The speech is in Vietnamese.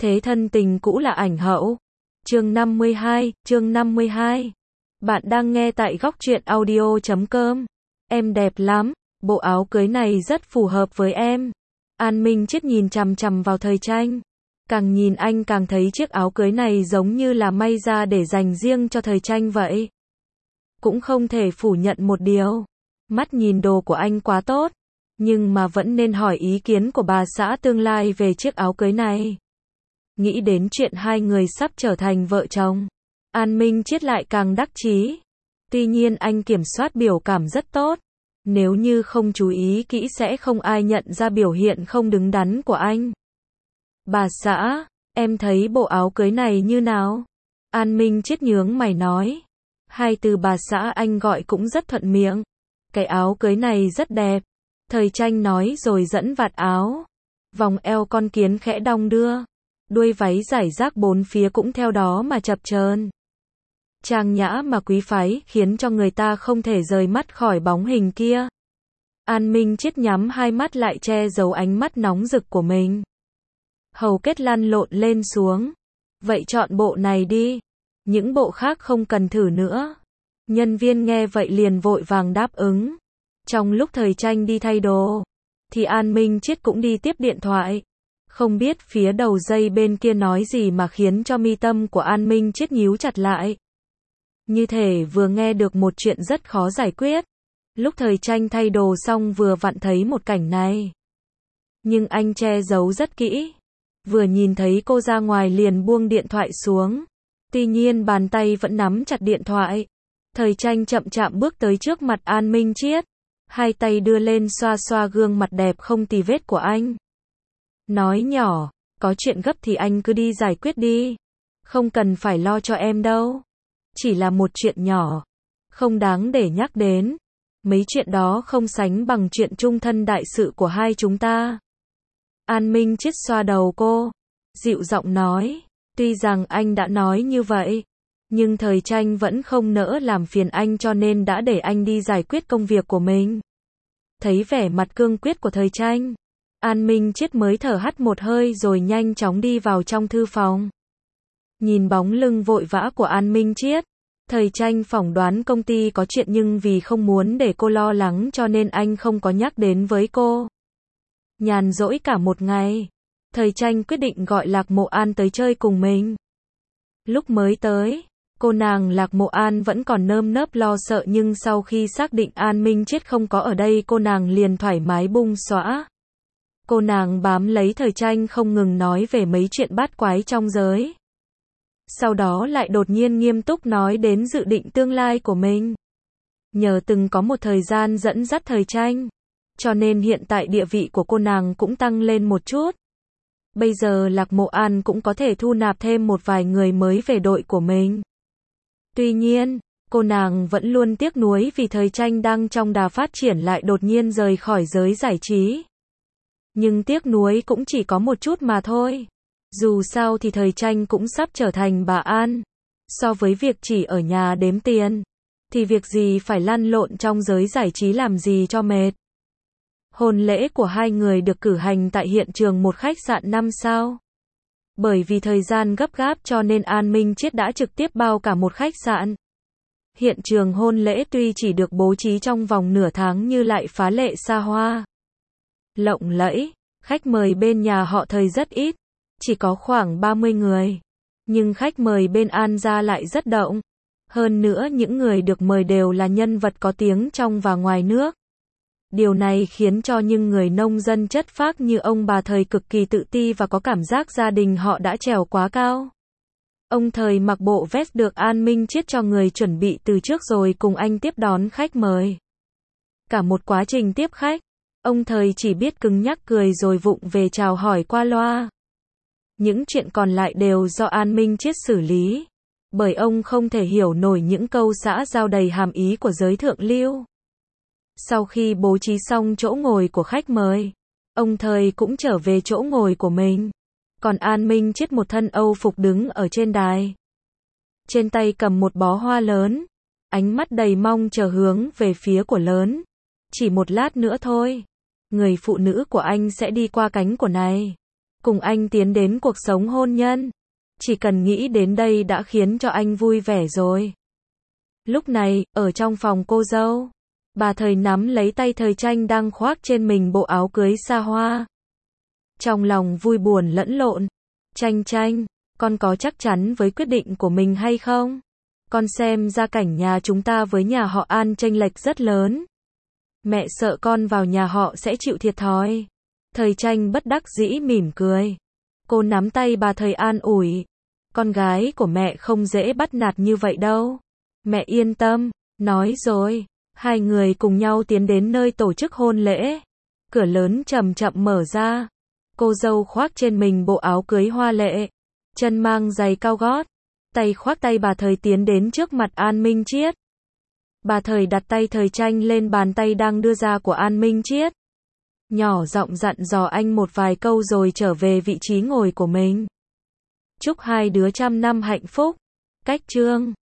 Thế thân tình cũ là ảnh hậu. Chương 52. Bạn đang nghe tại góc truyện audio.com. Em đẹp lắm, bộ áo cưới này rất phù hợp với em. An Minh Chiết nhìn chằm chằm vào Thời Tranh. Càng nhìn anh càng thấy chiếc áo cưới này giống như là may ra để dành riêng cho Thời Tranh vậy. Cũng không thể phủ nhận một điều. Mắt nhìn đồ của anh quá tốt. Nhưng mà vẫn nên hỏi ý kiến của bà xã tương lai về chiếc áo cưới này. Nghĩ đến chuyện hai người sắp trở thành vợ chồng, An Minh Chiết lại càng đắc chí. Tuy nhiên anh kiểm soát biểu cảm rất tốt. Nếu như không chú ý kỹ sẽ không ai nhận ra biểu hiện không đứng đắn của anh. Bà xã, em thấy bộ áo cưới này như nào? An Minh Chiết nhướng mày nói. Hai từ bà xã anh gọi cũng rất thuận miệng. Cái áo cưới này rất đẹp. Thời Tranh nói rồi dẫn vạt áo. Vòng eo con kiến khẽ đong đưa. Đuôi váy rải rác bốn phía cũng theo đó mà chập chờn. Trang nhã mà quý phái khiến cho người ta không thể rời mắt khỏi bóng hình kia. An Minh Chiết nhắm hai mắt lại che giấu ánh mắt nóng rực của mình. Hầu kết lăn lộn lên xuống. Vậy chọn bộ này đi. Những bộ khác không cần thử nữa. Nhân viên nghe vậy liền vội vàng đáp ứng. Trong lúc Thời Tranh đi thay đồ, thì An Minh Chiết cũng đi tiếp điện thoại. Không biết phía đầu dây bên kia nói gì mà khiến cho mi tâm của An Minh Chiết nhíu chặt lại. Như thể vừa nghe được một chuyện rất khó giải quyết. Lúc Thời Tranh thay đồ xong vừa vặn thấy một cảnh này. Nhưng anh che giấu rất kỹ. Vừa nhìn thấy cô ra ngoài liền buông điện thoại xuống. Tuy nhiên bàn tay vẫn nắm chặt điện thoại. Thời Tranh chậm chạm bước tới trước mặt An Minh Chiết. Hai tay đưa lên xoa xoa gương mặt đẹp không tì vết của anh. Nói nhỏ, có chuyện gấp thì anh cứ đi giải quyết đi. Không cần phải lo cho em đâu. Chỉ là một chuyện nhỏ. Không đáng để nhắc đến. Mấy chuyện đó không sánh bằng chuyện chung thân đại sự của hai chúng ta. An Minh Chiết xoa đầu cô. Dịu giọng nói. Tuy rằng anh đã nói như vậy. Nhưng Thời Tranh vẫn không nỡ làm phiền anh cho nên đã để anh đi giải quyết công việc của mình. Thấy vẻ mặt cương quyết của Thời Tranh, An Minh Chiết mới thở hắt một hơi rồi nhanh chóng đi vào trong thư phòng. Nhìn bóng lưng vội vã của An Minh Chiết, Thời Tranh phỏng đoán công ty có chuyện nhưng vì không muốn để cô lo lắng cho nên anh không có nhắc đến với cô. Nhàn rỗi cả một ngày, Thời Tranh quyết định gọi Lạc Mộ An tới chơi cùng mình. Lúc mới tới, cô nàng Lạc Mộ An vẫn còn nơm nớp lo sợ nhưng sau khi xác định An Minh Chiết không có ở đây cô nàng liền thoải mái bung xõa. Cô nàng bám lấy Thời Tranh không ngừng nói về mấy chuyện bát quái trong giới. Sau đó lại đột nhiên nghiêm túc nói đến dự định tương lai của mình. Nhờ từng có một thời gian dẫn dắt Thời Tranh, cho nên hiện tại địa vị của cô nàng cũng tăng lên một chút. Bây giờ Lạc Mộ An cũng có thể thu nạp thêm một vài người mới về đội của mình. Tuy nhiên, cô nàng vẫn luôn tiếc nuối vì Thời Tranh đang trong đà phát triển lại đột nhiên rời khỏi giới giải trí. Nhưng tiếc nuối cũng chỉ có một chút mà thôi. Dù sao thì Thời Tranh cũng sắp trở thành bà An. So với việc chỉ ở nhà đếm tiền, thì việc gì phải lăn lộn trong giới giải trí làm gì cho mệt. Hôn lễ của hai người được cử hành tại hiện trường một khách sạn 5 sao. Bởi vì thời gian gấp gáp cho nên An Minh Chiết đã trực tiếp bao cả một khách sạn. Hiện trường hôn lễ tuy chỉ được bố trí trong vòng nửa tháng nhưng lại phá lệ xa hoa, lộng lẫy. Khách mời bên nhà họ Thời rất ít, chỉ có khoảng 30 người. Nhưng khách mời bên An gia lại rất động. Hơn nữa những người được mời đều là nhân vật có tiếng trong và ngoài nước. Điều này khiến cho những người nông dân chất phác như ông bà Thời cực kỳ tự ti và có cảm giác gia đình họ đã trèo quá cao. Ông Thời mặc bộ vest được An Minh Chiết cho người chuẩn bị từ trước rồi cùng anh tiếp đón khách mời. Cả một quá trình tiếp khách, ông Thời chỉ biết cứng nhắc cười rồi vụng về chào hỏi qua loa. Những chuyện còn lại đều do An Minh Chiết xử lý, bởi ông không thể hiểu nổi những câu xã giao đầy hàm ý của giới thượng lưu. Sau khi bố trí xong chỗ ngồi của khách mời, ông Thời cũng trở về chỗ ngồi của mình. Còn An Minh Chiết một thân Âu phục đứng ở trên đài. Trên tay cầm một bó hoa lớn, ánh mắt đầy mong chờ hướng về phía của lớn. Chỉ một lát nữa thôi, người phụ nữ của anh sẽ đi qua cánh của này. cùng anh tiến đến cuộc sống hôn nhân. Chỉ cần nghĩ đến đây đã khiến cho anh vui vẻ rồi. Lúc này, ở trong phòng cô dâu, bà Thời nắm lấy tay Thời Tranh đang khoác trên mình bộ áo cưới xa hoa. Trong lòng vui buồn lẫn lộn. Tranh Tranh, con có chắc chắn với quyết định của mình hay không? Con xem gia cảnh nhà chúng ta với nhà họ An chênh lệch rất lớn. Mẹ sợ con vào nhà họ sẽ chịu thiệt thòi. Thời Tranh bất đắc dĩ mỉm cười. Cô nắm tay bà Thời an ủi. Con gái của mẹ không dễ bắt nạt như vậy đâu. Mẹ yên tâm, nói rồi. Hai người cùng nhau tiến đến nơi tổ chức hôn lễ. Cửa lớn chậm chậm mở ra. Cô dâu khoác trên mình bộ áo cưới hoa lệ. Chân mang giày cao gót. Tay khoác tay bà Thời tiến đến trước mặt An Minh Triết. Bà Thời đặt tay Thời Tranh lên bàn tay đang đưa ra của An Minh Triết. Nhỏ giọng dặn dò anh một vài câu rồi trở về vị trí ngồi của mình. Chúc hai đứa trăm năm hạnh phúc. Cách chương